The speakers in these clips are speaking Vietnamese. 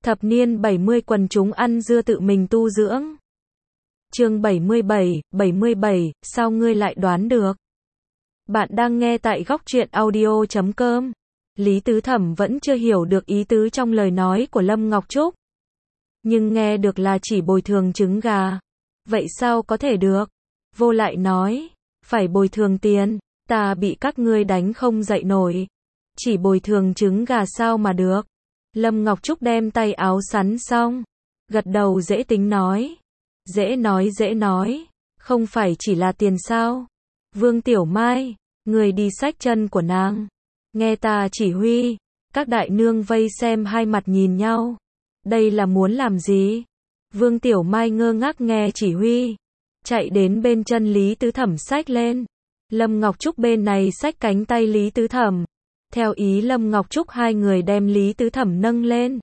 Thập niên 70 quần chúng ăn dưa tự mình tu dưỡng. Chương 77, sao ngươi lại đoán được? Bạn đang nghe tại góc truyện audio.com. Lý Tứ Thẩm vẫn chưa hiểu được ý tứ trong lời nói của Lâm Ngọc Trúc. Nhưng nghe được là chỉ bồi thường trứng gà. Vậy sao có thể được? Vô lại nói, phải bồi thường tiền, ta bị các ngươi đánh không dậy nổi. Chỉ bồi thường trứng gà sao mà được? Lâm Ngọc Trúc đem tay áo sắn xong, gật đầu dễ tính nói. Dễ nói, không phải chỉ là tiền sao? Vương Tiểu Mai, người đi xách chân của nàng. Nghe ta chỉ huy, các đại nương vây xem hai mặt nhìn nhau. Đây là muốn làm gì? Vương Tiểu Mai ngơ ngác nghe chỉ huy, chạy đến bên chân Lý Tứ Thẩm xách lên. Lâm Ngọc Trúc bên này xách cánh tay Lý Tứ Thẩm. Theo ý Lâm Ngọc Trúc hai người đem Lý Tứ Thẩm nâng lên.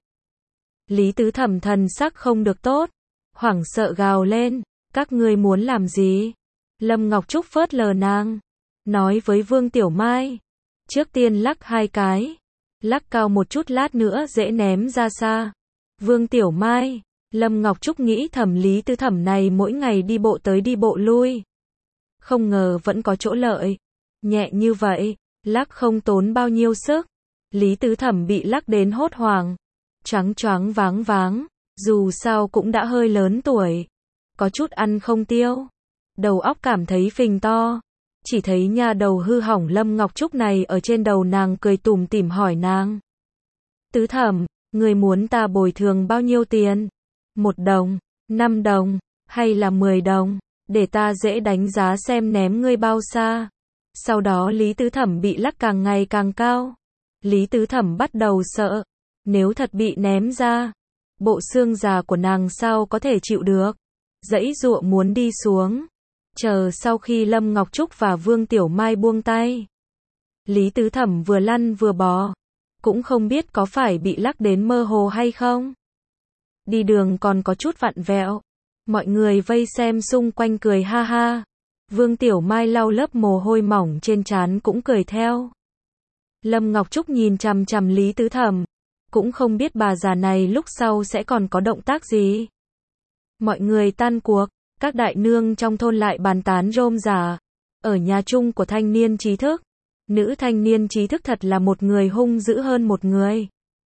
Lý Tứ Thẩm thần sắc không được tốt, hoảng sợ gào lên, các ngươi muốn làm gì? Lâm Ngọc Trúc phớt lờ nàng, nói với Vương Tiểu Mai, trước tiên lắc hai cái, lắc cao một chút lát nữa dễ ném ra xa. Vương Tiểu Mai, Lâm Ngọc Trúc nghĩ thầm Lý Tứ Thẩm này mỗi ngày đi bộ tới đi bộ lui. Không ngờ vẫn có chỗ lợi, nhẹ như vậy. Lắc không tốn bao nhiêu sức. Lý Tứ Thẩm bị lắc đến hốt hoảng, choáng váng, dù sao cũng đã hơi lớn tuổi, có chút ăn không tiêu, đầu óc cảm thấy phình to. Chỉ thấy nha đầu hư hỏng Lâm Ngọc Trúc này ở trên đầu nàng cười tủm tỉm hỏi nàng. Tứ Thẩm, người muốn ta bồi thường bao nhiêu tiền? 1 đồng, 5 đồng, hay là 10 đồng? Để ta dễ đánh giá xem ném ngươi bao xa. Sau đó Lý Tứ Thẩm bị lắc càng ngày càng cao. Lý Tứ Thẩm bắt đầu sợ. Nếu thật bị ném ra, bộ xương già của nàng sao có thể chịu được. Giãy giụa muốn đi xuống. Chờ sau khi Lâm Ngọc Trúc và Vương Tiểu Mai buông tay, Lý Tứ Thẩm vừa lăn vừa bò. Cũng không biết có phải bị lắc đến mơ hồ hay không. Đi đường còn có chút vặn vẹo. Mọi người vây xem xung quanh cười ha ha. Vương Tiểu Mai lau lớp mồ hôi mỏng trên trán cũng cười theo. Lâm Ngọc Trúc nhìn chằm chằm Lý Tứ Thẩm, cũng không biết bà già này lúc sau sẽ còn có động tác gì. Mọi người tan cuộc, các đại nương trong thôn lại bàn tán rôm rả. Ở nhà chung của thanh niên trí thức, nữ thanh niên trí thức thật là một người hung dữ hơn một người.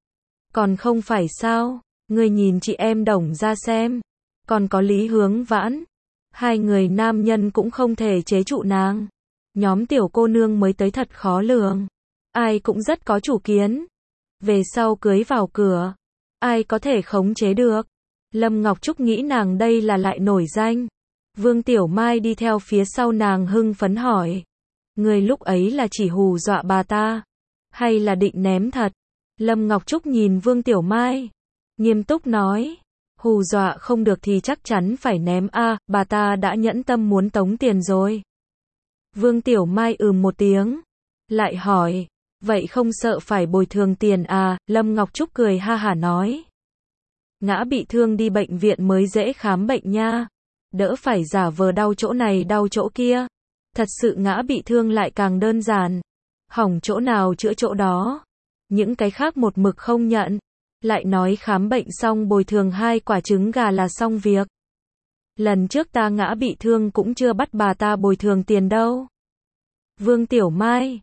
Còn không phải sao, người nhìn chị em Đồng ra xem, còn có Lý Hướng Vãn. Hai người nam nhân cũng không thể chế trụ nàng. Nhóm tiểu cô nương mới tới thật khó lường. Ai cũng rất có chủ kiến. Về sau cưới vào cửa, ai có thể khống chế được. Lâm Ngọc Trúc nghĩ nàng đây là lại nổi danh. Vương Tiểu Mai đi theo phía sau nàng hưng phấn hỏi. Người lúc ấy là chỉ hù dọa bà ta, hay là định ném thật? Lâm Ngọc Trúc nhìn Vương Tiểu Mai, nghiêm túc nói. Hù dọa không được thì chắc chắn phải ném a, bà ta đã nhẫn tâm muốn tống tiền rồi. Vương Tiểu Mai một tiếng, lại hỏi, vậy không sợ phải bồi thường tiền à? Lâm Ngọc Trúc cười ha hả nói. Ngã bị thương đi bệnh viện mới dễ khám bệnh nha, đỡ phải giả vờ đau chỗ này đau chỗ kia. Thật sự ngã bị thương lại càng đơn giản, hỏng chỗ nào chữa chỗ đó. Những cái khác một mực không nhận. Lại nói khám bệnh xong bồi thường 2 quả trứng gà là xong việc. Lần trước ta ngã bị thương cũng chưa bắt bà ta bồi thường tiền đâu. Vương Tiểu Mai,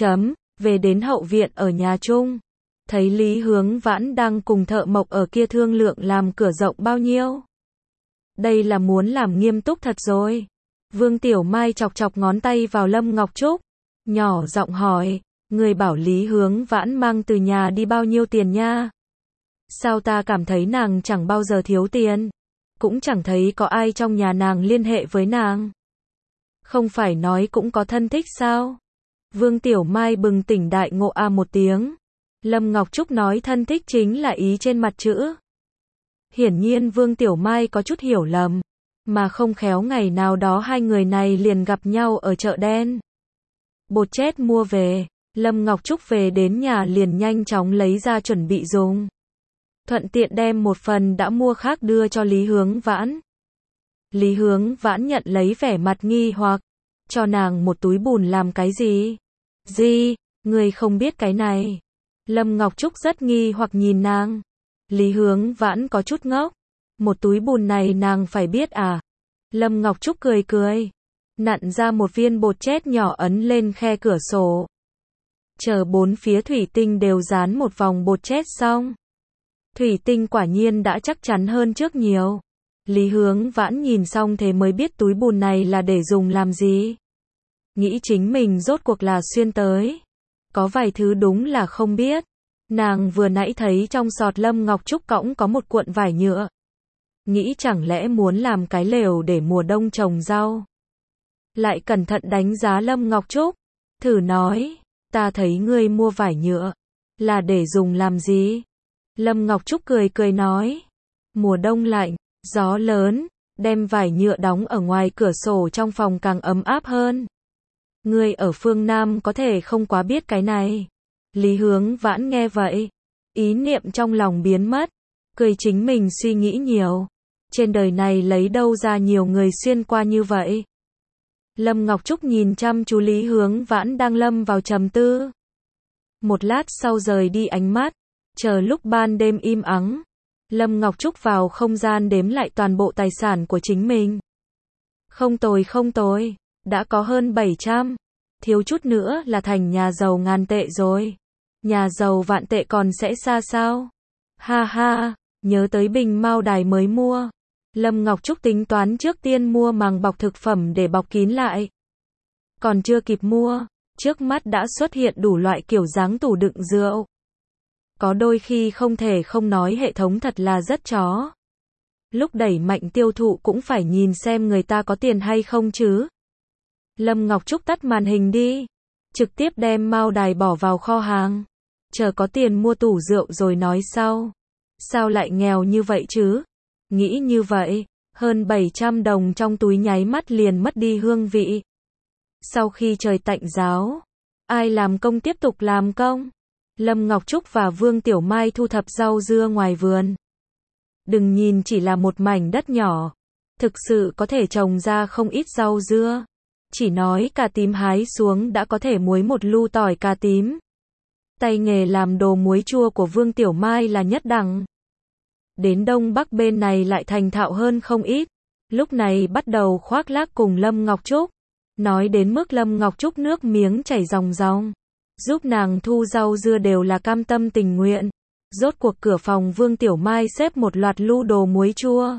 về đến hậu viện ở nhà chung. Thấy Lý Hướng Vãn đang cùng thợ mộc ở kia thương lượng làm cửa rộng bao nhiêu. Đây là muốn làm nghiêm túc thật rồi. Vương Tiểu Mai chọc chọc ngón tay vào Lâm Ngọc Trúc. Nhỏ giọng hỏi, người bảo Lý Hướng Vãn mang từ nhà đi bao nhiêu tiền nha? Sao ta cảm thấy nàng chẳng bao giờ thiếu tiền, cũng chẳng thấy có ai trong nhà nàng liên hệ với nàng. Không phải nói cũng có thân thích sao? Vương Tiểu Mai bừng tỉnh đại ngộ một tiếng. Lâm Ngọc Trúc nói thân thích chính là ý trên mặt chữ. Hiển nhiên Vương Tiểu Mai có chút hiểu lầm, mà không khéo ngày nào đó hai người này liền gặp nhau ở chợ đen. Bột chết mua về, Lâm Ngọc Trúc về đến nhà liền nhanh chóng lấy ra chuẩn bị dùng. Thuận tiện đem một phần đã mua khác đưa cho Lý Hướng Vãn. Lý Hướng Vãn nhận lấy vẻ mặt nghi hoặc, cho nàng một túi bùn làm cái gì? Gì, người không biết cái này? Lâm Ngọc Trúc rất nghi hoặc nhìn nàng. Lý Hướng Vãn có chút ngốc. Một túi bùn này nàng phải biết à? Lâm Ngọc Trúc cười cười. Nặn ra một viên bột chết nhỏ ấn lên khe cửa sổ. Chờ bốn phía thủy tinh đều dán một vòng bột chết xong. Thủy tinh quả nhiên đã chắc chắn hơn trước nhiều. Lý Hướng Vãn nhìn xong thế mới biết túi bùn này là để dùng làm gì. Nghĩ chính mình rốt cuộc là xuyên tới. Có vài thứ đúng là không biết. Nàng vừa nãy thấy trong sọt Lâm Ngọc Trúc cõng có một cuộn vải nhựa. Nghĩ chẳng lẽ muốn làm cái lều để mùa đông trồng rau. Lại cẩn thận đánh giá Lâm Ngọc Trúc. Thử nói, ta thấy ngươi mua vải nhựa. Là để dùng làm gì? Lâm Ngọc Trúc cười cười nói. Mùa đông lạnh, gió lớn, đem vải nhựa đóng ở ngoài cửa sổ trong phòng càng ấm áp hơn. Ngươi ở phương Nam có thể không quá biết cái này. Lý Hướng Vãn nghe vậy. Ý niệm trong lòng biến mất. Cười chính mình suy nghĩ nhiều. Trên đời này lấy đâu ra nhiều người xuyên qua như vậy. Lâm Ngọc Trúc nhìn chăm chú Lý Hướng Vãn đang lâm vào trầm tư. Một lát sau rời đi ánh mắt. Chờ lúc ban đêm im ắng. Lâm Ngọc Trúc vào không gian đếm lại toàn bộ tài sản của chính mình. Không tồi. Đã có hơn 700. Thiếu chút nữa là thành nhà giàu ngàn tệ rồi. Nhà giàu vạn tệ còn sẽ xa sao? Ha ha, nhớ tới bình mao đài mới mua. Lâm Ngọc Trúc tính toán trước tiên mua màng bọc thực phẩm để bọc kín lại. Còn chưa kịp mua, trước mắt đã xuất hiện đủ loại kiểu dáng tủ đựng rượu. Có đôi khi không thể không nói hệ thống thật là rất chó. Lúc đẩy mạnh tiêu thụ cũng phải nhìn xem người ta có tiền hay không chứ. Lâm Ngọc Trúc tắt màn hình đi. Trực tiếp đem mao đài bỏ vào kho hàng. Chờ có tiền mua tủ rượu rồi nói sau. Sao lại nghèo như vậy chứ? Nghĩ như vậy, hơn 700 đồng trong túi nháy mắt liền mất đi hương vị. Sau khi trời tạnh giáo, ai làm công tiếp tục làm công. Lâm Ngọc Trúc và Vương Tiểu Mai thu thập rau dưa ngoài vườn. Đừng nhìn chỉ là một mảnh đất nhỏ, thực sự có thể trồng ra không ít rau dưa. Chỉ nói cà tím hái xuống đã có thể muối một lu tỏi cà tím. Tay nghề làm đồ muối chua của Vương Tiểu Mai là nhất đẳng. Đến Đông Bắc bên này lại thành thạo hơn không ít. Lúc này bắt đầu khoác lác cùng Lâm Ngọc Trúc. Nói đến mức Lâm Ngọc Trúc nước miếng chảy ròng ròng. Giúp nàng thu rau dưa đều là cam tâm tình nguyện. Rốt cuộc cửa phòng Vương Tiểu Mai xếp một loạt lu đồ muối chua.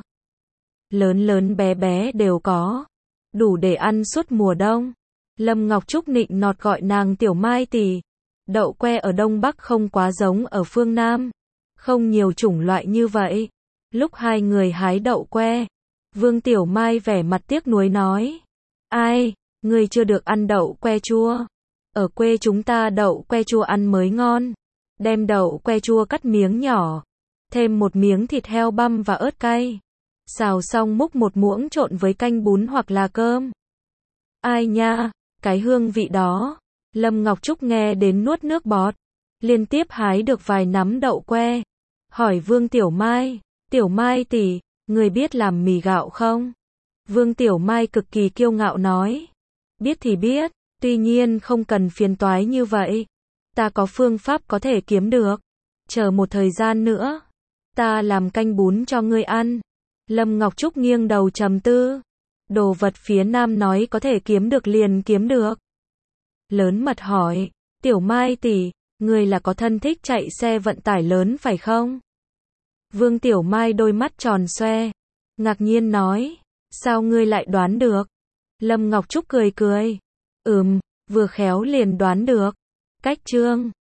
Lớn bé bé đều có. Đủ để ăn suốt mùa đông. Lâm Ngọc Trúc nịnh nọt gọi nàng Tiểu Mai tỷ. Đậu que ở Đông Bắc không quá giống ở phương Nam. Không nhiều chủng loại như vậy. Lúc hai người hái đậu que, Vương Tiểu Mai vẻ mặt tiếc nuối nói. Ai, người chưa được ăn đậu que chua. Ở quê chúng ta đậu que chua ăn mới ngon. Đem đậu que chua cắt miếng nhỏ. Thêm một miếng thịt heo băm và ớt cay. Xào xong múc một muỗng trộn với canh bún hoặc là cơm. Ai nha, cái hương vị đó. Lâm Ngọc Trúc nghe đến nuốt nước bọt. Liên tiếp hái được vài nắm đậu que. Hỏi Vương Tiểu Mai, Tiểu Mai tỷ, người biết làm mì gạo không? Vương Tiểu Mai cực kỳ kiêu ngạo nói. Biết thì biết, tuy nhiên không cần phiền toái như vậy. Ta có phương pháp có thể kiếm được. Chờ một thời gian nữa, ta làm canh bún cho ngươi ăn. Lâm Ngọc Trúc nghiêng đầu trầm tư. Đồ vật phía Nam nói có thể kiếm được liền kiếm được. Lớn mật hỏi, Tiểu Mai tỷ, người là có thân thích chạy xe vận tải lớn phải không? Vương Tiểu Mai đôi mắt tròn xoe, ngạc nhiên nói, sao ngươi lại đoán được? Lâm Ngọc Trúc cười cười, vừa khéo liền đoán được. Cách chương